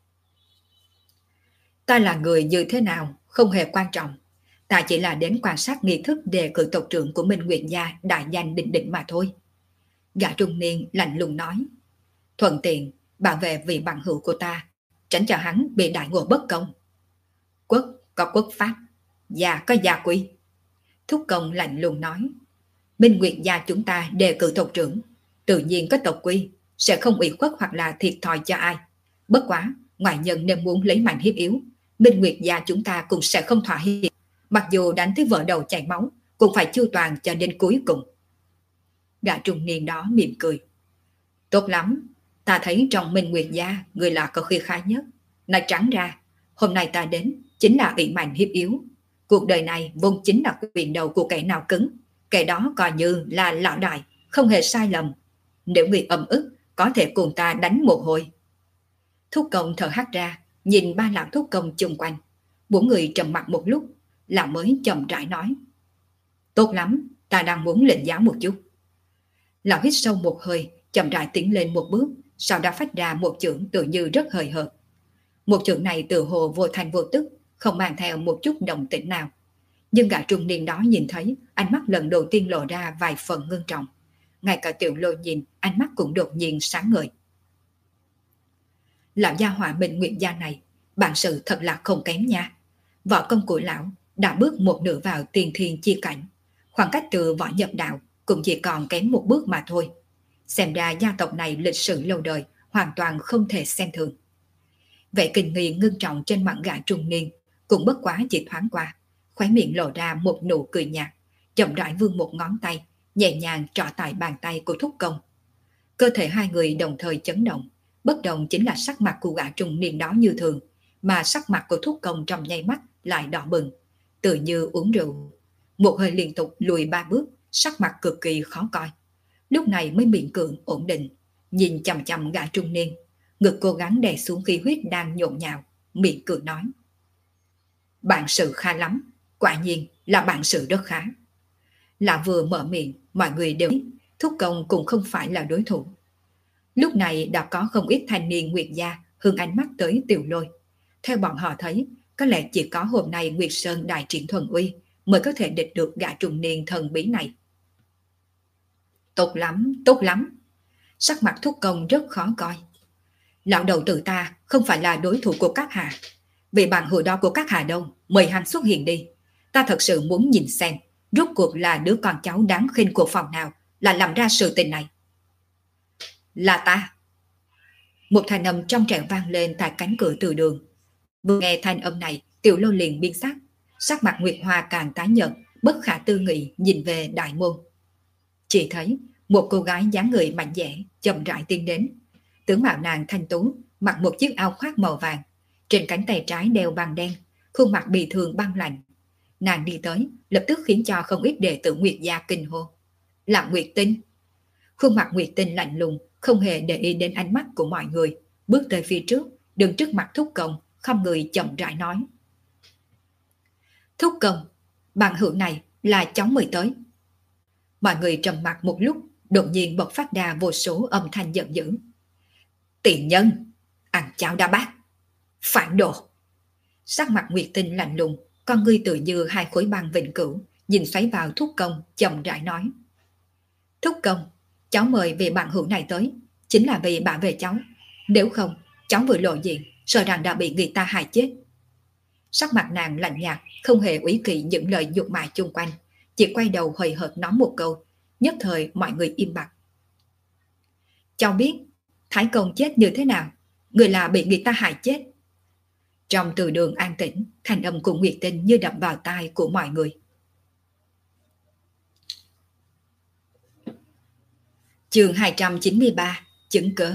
Ta là người như thế nào không hề quan trọng. Ta chỉ là đến quan sát nghi thức đề cử tộc trưởng của Minh Nguyệt gia đại danh định định mà thôi. Gã trung niên lạnh lùng nói. Thuận tiện bảo vệ vị bằng hữu của ta, tránh cho hắn bị đại ngộ bất công. Quốc có quốc pháp, gia có gia quy. Thúc Công lạnh lùng nói. Minh Nguyệt gia chúng ta đề cử tộc trưởng, tự nhiên có tộc quy, sẽ không ủy khuất hoặc là thiệt thòi cho ai. Bất quá, ngoại nhân nên muốn lấy mạnh hiếp yếu, Minh Nguyệt gia chúng ta cũng sẽ không thỏa hiệp. Mặc dù đánh tới vợ đầu chảy máu, cũng phải chu toàn cho đến cuối cùng. Gã trung niên đó mỉm cười. Tốt lắm, ta thấy trong Minh Nguyệt gia người là có khí khái nhất. Nói trắng ra, hôm nay ta đến chính là ủy mạnh hiếp yếu. Cuộc đời này vốn chính là quyền đầu của kẻ nào cứng, kẻ đó coi như là lão đại, không hề sai lầm. Nếu người ầm ức, có thể cùng ta đánh một hồi. Thúc Công thở hắt ra, nhìn ba lão Thúc Công chung quanh. Bốn người trầm mặt một lúc, lão mới chậm rãi nói. Tốt lắm, ta đang muốn lệnh giáo một chút. Lão hít sâu một hơi, chậm rãi tiến lên một bước, sau đó phát ra một chưởng tự như rất hời hợt. Một chưởng này tự hồ vô thành vô tức, không mang theo một chút động tĩnh nào. Nhưng gã trung niên đó nhìn thấy, ánh mắt lần đầu tiên lộ ra vài phần ngưng trọng. Ngay cả Tiểu Lôi nhìn, ánh mắt cũng đột nhiên sáng ngời. Lão gia hỏa Minh Nguyệt gia này, bản sự thật là không kém nha. Võ công của lão đã bước một nửa vào tiền thiên chi cảnh. Khoảng cách từ võ nhập đạo cũng chỉ còn kém một bước mà thôi. Xem ra gia tộc này lịch sử lâu đời, hoàn toàn không thể xem thường. Vẻ kinh nghi ngưng trọng trên mặt gã trung niên cũng bất quá chỉ thoáng qua, khóe miệng lộ ra một nụ cười nhạt, chậm rãi vươn một ngón tay, nhẹ nhàng trọ tại bàn tay của Thúc Công. Cơ thể hai người đồng thời chấn động, bất đồng chính là sắc mặt của gã trung niên đó như thường, mà sắc mặt của Thúc Công trong nháy mắt lại đỏ bừng, tự như uống rượu. Một hơi liên tục lùi ba bước, sắc mặt cực kỳ khó coi. Lúc này mới miễn cưỡng ổn định, nhìn chằm chằm gã trung niên, ngực cố gắng đè xuống khí huyết đang nhộn nhạo, miệng cười nói. Bạn sự khá lắm, quả nhiên là bạn sự rất khá. Là vừa mở miệng, mọi người đều biết Thúc Công cũng không phải là đối thủ. Lúc này đã có không ít thanh niên Nguyệt gia hướng ánh mắt tới Tiểu Lôi. Theo bọn họ thấy, có lẽ chỉ có hôm nay Nguyệt Sơn đại triển thuần uy mới có thể địch được gã trung niên thần bí này. Tốt lắm, tốt lắm. Sắc mặt Thúc Công rất khó coi. Lão đầu tử ta không phải là đối thủ của các hạ. Vì bạn hữu đó của các hạ đâu, mời hắn xuất hiện đi. Ta thật sự muốn nhìn xem, rốt cuộc là đứa con cháu đáng khinh của phòng nào là làm ra sự tình này. Là ta. Một thanh âm trong trẻo vang lên tại cánh cửa từ đường. Vừa nghe thanh âm này, Tiểu Lôi liền biến sắc. Sắc mặt Nguyệt Hoa càng tái nhợt, bất khả tư nghị nhìn về đại môn. Chỉ thấy một cô gái dáng người mạnh dẻ chậm rãi tiến đến. Tướng mạo nàng thanh tú, mặc một chiếc áo khoác màu vàng, trên cánh tay trái đeo băng đen, khuôn mặt bị thương băng lạnh. Nàng đi tới, lập tức khiến cho không ít đệ tử Nguyệt gia kinh hô. Là Nguyệt Tinh. Khuôn mặt Nguyệt Tinh lạnh lùng, không hề để ý đến ánh mắt của mọi người, bước tới phía trước, đứng trước mặt Thúc Công, không người chậm rãi nói. Thúc Công, Bạn hữu này là cháu mới tới. Mọi người trầm mặc một lúc, đột nhiên bộc phát ra vô số âm thanh giận dữ. Tiện nhân, ăn cháo đá bát, phản đồ. Sắc mặt Nguyệt Tinh lạnh lùng, con ngươi tựa như hai khối băng vĩnh cửu, nhìn xoáy vào Thúc Công, chậm rãi nói. Thúc Công, cháu mời vị bạn hữu này tới, chính là vì bảo vệ cháu. Nếu không, cháu vừa lộ diện, sợ rằng đã bị người ta hại chết. Sắc mặt nàng lạnh nhạt, không hề úy kỵ những lời nhục mạ chung quanh, chỉ quay đầu hời hợt nói một câu, nhất thời mọi người im bặt. Cháu biết Thái Công chết như thế nào, người là bị người ta hại chết. Trong từ đường an tĩnh, thanh âm của Nguyệt Tinh như đập vào tai của mọi người. Chương 293, chứng cớ.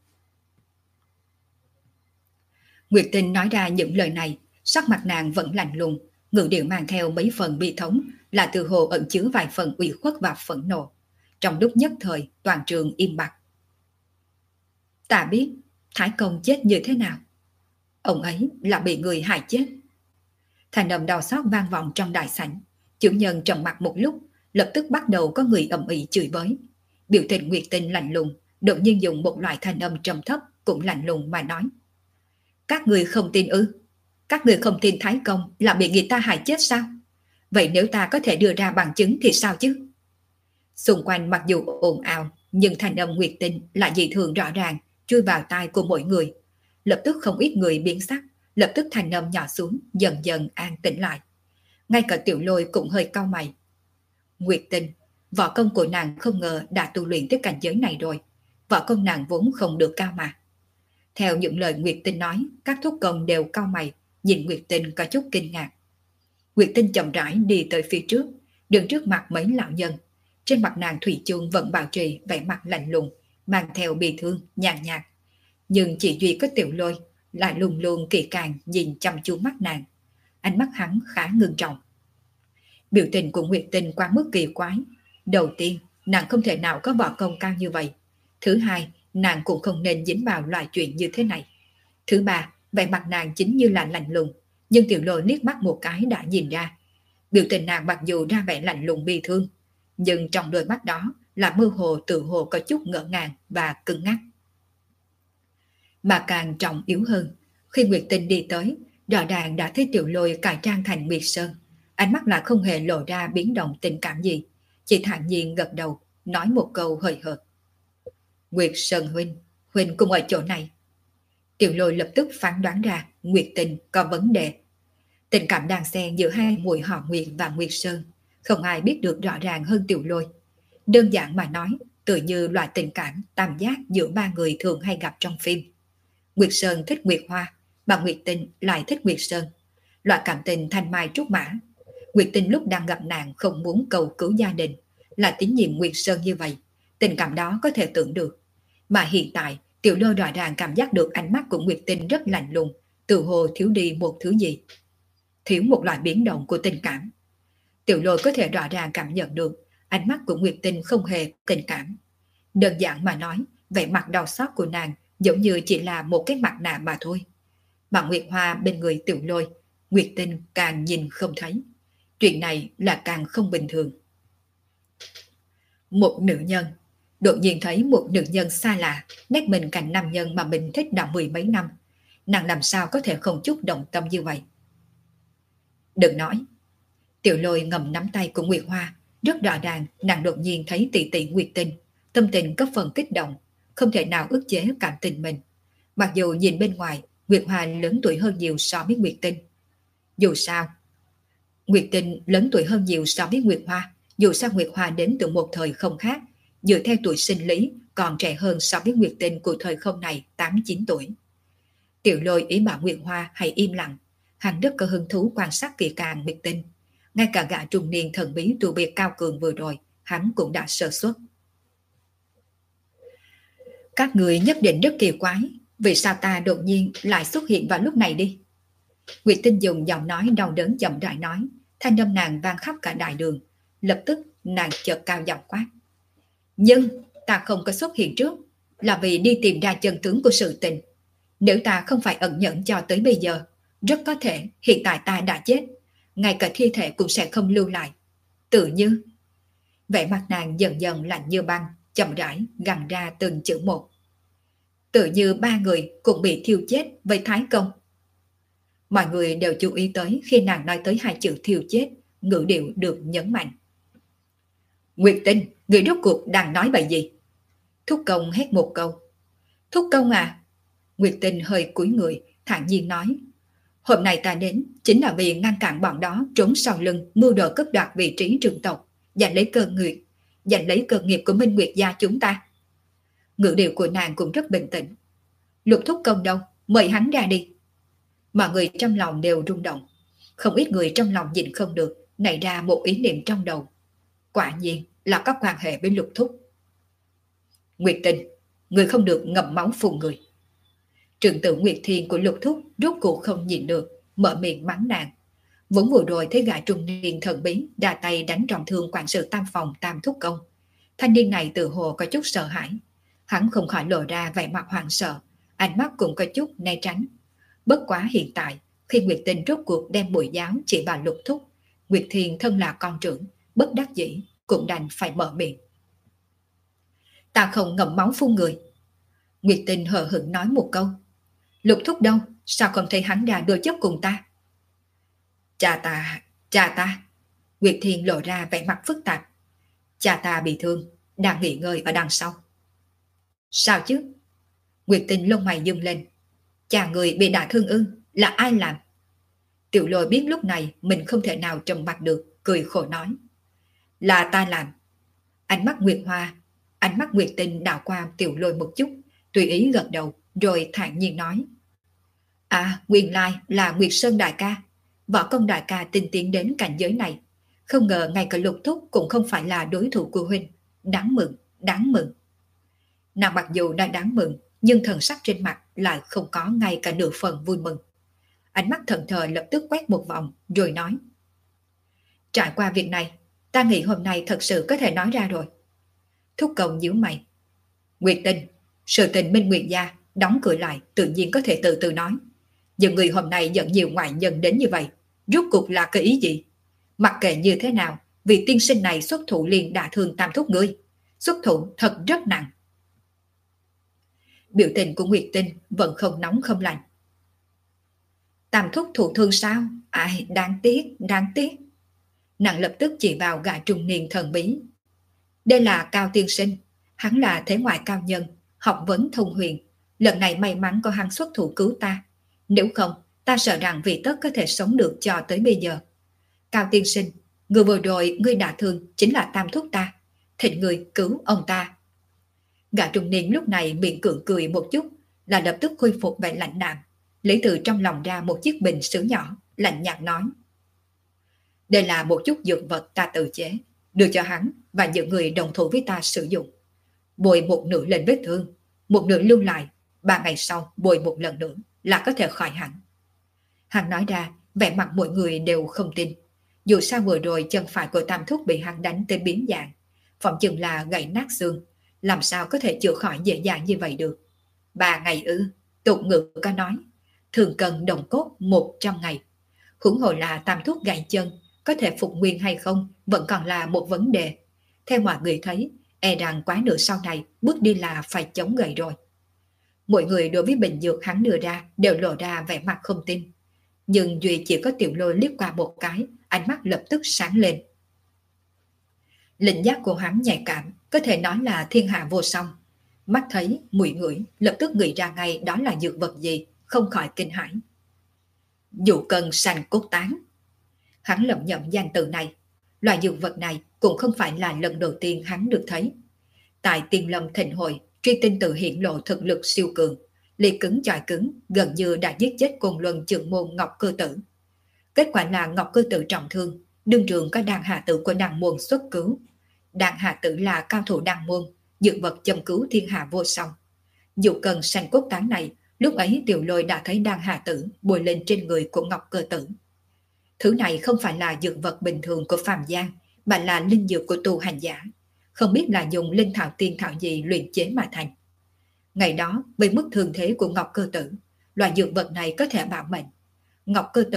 Nguyệt Tinh nói ra những lời này, sắc mặt nàng vẫn lạnh lùng, ngữ điệu mang theo mấy phần bi thống, là từ hồ ẩn chứa vài phần ủy khuất và phẫn nộ. Trong lúc nhất thời, toàn trường im bặt. Ta biết Thái Công chết như thế nào. Ông ấy là bị người hại chết. Thành âm đau xót vang vọng trong đại sảnh. Chủ nhân trầm mặt một lúc, lập tức bắt đầu có người ầm ĩ chửi bới. Biểu tình Nguyệt Tinh lạnh lùng, đột nhiên dùng một loại thanh âm trầm thấp cũng lạnh lùng mà nói. Các người không tin ư? Các người không tin Thái Công là bị người ta hại chết sao? Vậy nếu ta có thể đưa ra bằng chứng thì sao chứ? Xung quanh mặc dù ồn ào, nhưng thanh âm Nguyệt Tinh lại dị thường rõ ràng, chui vào tai của mỗi người. Lập tức không ít người biến sắc, lập tức thanh âm nhỏ xuống, dần dần an tĩnh lại. Ngay cả Tiểu Lôi cũng hơi cau mày. Nguyệt Tinh, võ công của nàng không ngờ đã tu luyện tới cảnh giới này rồi. Võ công nàng vốn không được cao mà. Theo những lời Nguyệt Tinh nói, các thúc công đều cau mày, nhìn Nguyệt Tinh có chút kinh ngạc. Nguyệt Tinh chậm rãi đi tới phía trước, đứng trước mặt mấy lão nhân. Trên mặt nàng thủy chung vẫn bảo trì vẻ mặt lạnh lùng, mang theo bi thương, nhàn nhạt. Nhưng chỉ duy có Tiểu Lôi lại lùng lùng kỳ càng nhìn chăm chú mắt nàng. Ánh mắt hắn khá ngưng trọng. Biểu tình của Nguyệt Tinh quá mức kỳ quái. Đầu tiên, nàng không thể nào có võ công cao như vậy. Thứ hai, nàng cũng không nên dính vào loại chuyện như thế này. Thứ ba, vẻ mặt nàng chính như là lạnh lùng, nhưng Tiểu Lôi liếc mắt một cái đã nhìn ra. Biểu tình nàng mặc dù ra vẻ lạnh lùng bi thương, nhưng trong đôi mắt đó là mơ hồ tự hồ có chút ngỡ ngàng và cứng ngắc. Mà càng trọng yếu hơn, khi Nguyệt Tinh đi tới, rõ ràng đã thấy Tiểu Lôi cải trang thành Nguyệt Sơn. Ánh mắt lại không hề lộ ra biến động tình cảm gì, chỉ thản nhiên gật đầu, nói một câu hời hợt. Nguyệt Sơn huynh cùng ở chỗ này. Tiểu Lôi lập tức phán đoán ra Nguyệt Tinh có vấn đề. Tình cảm đan xen giữa hai muội họ Nguyệt và Nguyệt Sơn, không ai biết được rõ ràng hơn Tiểu Lôi. Đơn giản mà nói, tự như loại tình cảm tam giác giữa ba người thường hay gặp trong phim. Nguyệt Sơn thích Nguyệt Hoa, mà Nguyệt Tinh lại thích Nguyệt Sơn. Loại cảm tình thanh mai trúc mã. Nguyệt Tinh lúc đang gặp nạn không muốn cầu cứu gia đình, là tín nhiệm Nguyệt Sơn như vậy. Tình cảm đó có thể tưởng được. Mà hiện tại, Tiểu Lôi rõ ràng cảm giác được ánh mắt của Nguyệt Tinh rất lạnh lùng, tự hồ thiếu đi một thứ gì. Thiếu một loại biến động của tình cảm. Tiểu Lôi có thể rõ ràng cảm nhận được ánh mắt của Nguyệt Tinh không hề tình cảm. Đơn giản mà nói, vẻ mặt đau xót của nàng giống như chỉ là một cái mặt nạ mà thôi. Mà Nguyệt Hoa bên người Tiểu Lôi, Nguyệt Tinh càng nhìn không thấy. Chuyện này là càng không bình thường. Một nữ nhân, đột nhiên thấy một nữ nhân xa lạ, nét mình cạnh nam nhân mà mình thích đã mười mấy năm. Nàng làm sao có thể không chút động tâm như vậy? Đừng nói. Tiểu Lôi ngầm nắm tay của Nguyệt Hoa, rất rõ ràng nàng đột nhiên thấy tỷ tỷ Nguyệt Tinh, tâm tình có phần kích động, không thể nào ức chế cảm tình mình. Mặc dù nhìn bên ngoài, Nguyệt Hoa lớn tuổi hơn nhiều so với Nguyệt Tinh. Dù sao, Nguyệt Tinh lớn tuổi hơn nhiều so với Nguyệt Hoa, dù sao Nguyệt Hoa đến từ một thời không khác, dựa theo tuổi sinh lý còn trẻ hơn so với Nguyệt Tinh của thời không này 8-9 tuổi. Tiểu Lôi ý bảo Nguyệt Hoa hãy im lặng, hắn rất có hứng thú quan sát kỹ càng Nguyệt Tinh. Ngay cả gã trung niên thần bí tu biệt cao cường vừa rồi, hắn cũng đã sơ suất. Các người nhất định rất kỳ quái, vì sao ta đột nhiên lại xuất hiện vào lúc này đi? Nguyệt Tinh dùng giọng nói đau đớn chậm rãi nói, thanh âm nàng vang khắp cả đại đường. Lập tức nàng chợt cao giọng quát. Nhưng ta không có xuất hiện trước, là vì đi tìm ra chân tướng của sự tình. Nếu ta không phải ẩn nhẫn cho tới bây giờ, rất có thể hiện tại ta đã chết. ngay cả thi thể cũng sẽ không lưu lại. Tự như, vẻ mặt nàng dần dần lạnh như băng, chậm rãi gằn ra từng chữ một. Tự như 3 người cũng bị thiêu chết với Thái Công. Mọi người đều chú ý tới khi nàng nói tới 2 chữ thiêu chết, ngữ điệu được nhấn mạnh. Nguyệt Tinh, người rốt cuộc đang nói bài gì? Thúc Công hét một câu. Thúc Công à? Nguyệt Tinh hơi cúi người, thản nhiên nói. Hôm nay ta đến chính là vì ngăn cản bọn đó trốn sau lưng mưu đồ cướp đoạt vị trí trưởng tộc, giành lấy cơ nghiệp của Minh Nguyệt gia chúng ta. Ngữ điệu của nàng cũng rất bình tĩnh. Lục Thúc Công đâu? Mời hắn ra đi. Mọi người trong lòng đều rung động. Không ít người trong lòng nhịn không được, nảy ra một ý niệm trong đầu. Quả nhiên là có quan hệ với Lục Thúc. Nguyệt Tinh, người không được ngậm máu phun người. Trưởng tử Nguyệt Thiên của Lục Thúc rốt cuộc không nhịn được, mở miệng mắng nàng. Vốn vừa rồi thấy gã trung niên thần bí đa tay đánh trọng thương quản sự Tam Phòng Tam Thúc Công. Thanh niên này tự hồ có chút sợ hãi. Hắn không khỏi lộ ra vẻ mặt hoảng sợ, ánh mắt cũng có chút né tránh. Bất quá hiện tại, khi Nguyệt Tinh rốt cuộc đem bụi giáo chỉ vào Lục Thúc, Nguyệt Thiên thân là con trưởng, bất đắc dĩ cũng đành phải mở miệng. Ta không ngậm máu phun người. Nguyệt Tinh hờ hững nói một câu. Lục Thúc đâu? Sao không thấy hắn ra đôi chấp cùng ta? Cha ta. Nguyệt Thiên lộ ra vẻ mặt phức tạp. Cha ta bị thương, đang nghỉ ngơi ở đằng sau. Sao chứ? Nguyệt Tinh lông mày dương lên. Cha người bị đả thương ư? Là ai làm? Tiểu Lôi biết lúc này mình không thể nào trầm mặc được, cười khổ nói. Là ta làm. Ánh mắt Nguyệt Tinh đảo qua Tiểu Lôi một chút, tùy ý gật đầu, rồi thản nhiên nói. À, nguyên lai là Nguyệt Sơn đại ca. Võ công đại ca tinh tiến đến cảnh giới này. Không ngờ ngay cả Lục Thúc cũng không phải là đối thủ của huynh. Đáng mừng, đáng mừng. Nàng mặc dù đã đáng mừng, nhưng thần sắc trên mặt lại không có ngay cả nửa phần vui mừng. Ánh mắt thần thờ lập tức quét một vòng, rồi nói. Trải qua việc này, ta nghĩ hôm nay thật sự có thể nói ra rồi. Thúc Công nhíu mày. Nguyệt Tinh, sự tình Minh Nguyệt gia đóng cửa lại tự nhiên có thể từ từ nói. Nhưng người hôm nay dẫn nhiều ngoại nhân đến như vậy, rốt cuộc là cái ý gì? Mặc kệ như thế nào, vị tiên sinh này xuất thủ liền đả thương Tam Thúc ngươi. Xuất thủ thật rất nặng. Biểu tình của Nguyệt Tinh vẫn không nóng không lạnh. Tam Thúc thụ thương sao? Ai, đáng tiếc. Nàng lập tức chỉ vào gã trung niên thần bí. Đây là Cao tiên sinh, hắn là thế ngoại cao nhân, học vấn thông huyền. Lần này may mắn có hắn xuất thủ cứu ta. Nếu không, ta sợ rằng vị tất có thể sống được cho tới bây giờ. Cao tiên sinh, người vừa rồi ngươi đã thương chính là Tam Thúc ta. Thịnh người cứu ông ta. Gã trung niên lúc này miệng cưỡng cười một chút, là lập tức khôi phục vẻ lạnh đạm, lấy từ trong lòng ra một chiếc bình sứ nhỏ, lạnh nhạt nói. Đây là một chút dược vật ta tự chế, đưa cho hắn và những người đồng thủ với ta sử dụng. Bồi một nửa lên vết thương, một nửa lưu lại, 3 ngày sau bồi một lần nữa là có thể khỏi hẳn. Hắn nói ra, vẻ mặt mọi người đều không tin. Dù sao vừa rồi chân phải của Tam Thúc bị hắn đánh tới biến dạng, phỏng chừng là gãy nát xương, làm sao có thể chữa khỏi dễ dàng như vậy được. 3 ngày ư? Tục ngữ có nói, thường cần đồng cốt 100 ngày. Huống hồ là Tam Thúc gãy chân, có thể phục nguyên hay không vẫn còn là một vấn đề. Theo mọi người thấy, e rằng quá nửa sau này bước đi là phải chống gậy rồi. Mọi người đối với bình dược hắn đưa ra đều lộ ra vẻ mặt không tin. Nhưng Duy chỉ có Tiểu Lôi liếc qua một cái, ánh mắt lập tức sáng lên. Linh giác của hắn nhạy cảm, có thể nói là thiên hạ vô song. Mắt thấy, mũi ngửi, lập tức nghĩ ra ngay đó là dược vật gì, không khỏi kinh hãi. Dụ cân sanh cốt tán. Hắn lẩm nhẩm danh từ này. Loại dược vật này cũng không phải là lần đầu tiên hắn được thấy. Tại Tiên Lâm Thịnh Hội, Truy Tinh tự hiện lộ thực lực siêu cường, lì cứng chọi cứng, gần như đã giết chết Côn Luân trưởng môn Ngọc Cơ Tử. Kết quả là Ngọc Cơ Tử trọng thương, đương trường có Đan Hạ Tử của Đan môn xuất cứu. Đan Hạ Tử là cao thủ Đan môn, dược vật châm cứu thiên hạ vô song. Dù cần sanh cốt tán này, lúc ấy Tiểu Lôi đã thấy Đan Hạ Tử bồi lên trên người của Ngọc Cơ Tử. Thứ này không phải là dược vật bình thường của phàm gian, mà là linh dược của tu hành giả. Không biết là dùng linh thảo tiên thảo gì luyện chế mà thành. Ngày đó, với mức thương thế của Ngọc Cơ Tử, loại dược vật này có thể bảo mệnh. Ngọc Cơ Tử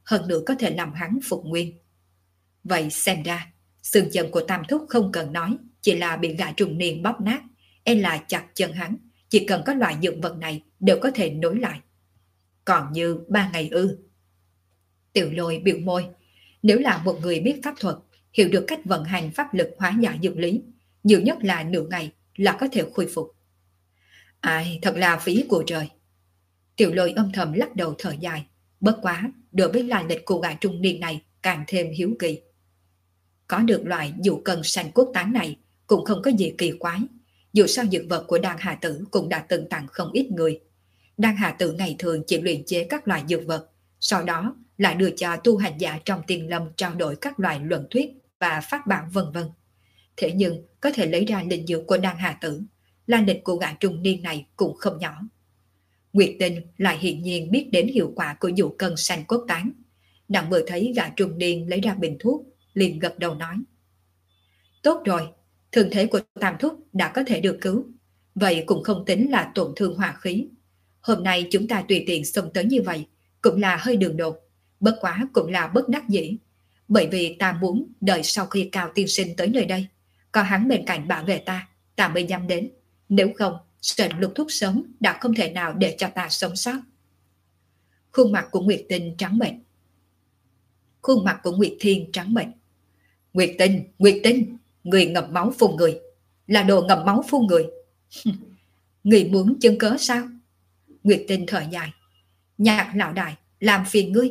hơn nữa có thể làm hắn phục nguyên. Vậy xem ra, xương chân của Tam Thúc không cần nói, chỉ là bị gã trùng niên bóp nát, e là chặt chân hắn, chỉ cần có loại dược vật này đều có thể nối lại. Còn như 3 ngày ư? Tiểu Lôi biểu môi, nếu là một người biết pháp thuật, hiểu được cách vận hành pháp lực hóa giải dược lý, nhiều nhất là nửa ngày là có thể khôi phục. Ai, thật là phí của trời. Tiểu Lôi âm thầm lắc đầu thở dài, bất quá đối với lai lịch của gã trung niên này càng thêm hiếu kỳ. Có được loại dụ cân sanh quốc tán này cũng không có gì kỳ quái, dù sao dược vật của Đan Hà Tử cũng đã từng tặng không ít người. Đan Hà Tử ngày thường chỉ luyện chế các loại dược vật, sau đó lại đưa cho tu hành giả trong tiền lâm trao đổi các loại luận thuyết và pháp bảo vân vân. Thế nhưng có thể lấy ra linh dược của Đan Hà Tử, lai lịch của gã trung niên này cũng không nhỏ. Nguyệt Tinh lại hiển nhiên biết đến hiệu quả của dụ cân sanh cốt tán. Nàng vừa thấy gã trung niên lấy ra bình thuốc, liền gật đầu nói. Tốt rồi, thương thế của Tam Thúc đã có thể được cứu. Vậy cũng không tính là tổn thương hỏa khí. Hôm nay chúng ta tùy tiện xông tới như vậy, cũng là hơi đường đột, bất quá cũng là bất đắc dĩ. Bởi vì ta muốn đợi sau khi Cao tiên sinh tới nơi đây, có hắn bên cạnh bảo vệ ta mới dám đến. Nếu không, sợ Lục Thúc sớm đã không thể nào để cho ta sống sót. Khuôn mặt của Nguyệt Tinh trắng bệch. Khuôn mặt của Nguyệt Thiên trắng bệch. Nguyệt Tinh, người ngậm máu phun người, là đồ ngậm máu phun người. Người muốn chứng cớ sao? Nguyệt Tinh thở dài. Nhạc lão đại, làm phiền ngươi.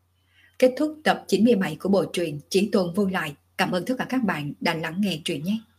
Kết thúc tập 97 của bộ truyện Chí Tôn Vô Lại. Cảm ơn tất cả các bạn đã lắng nghe truyện nhé.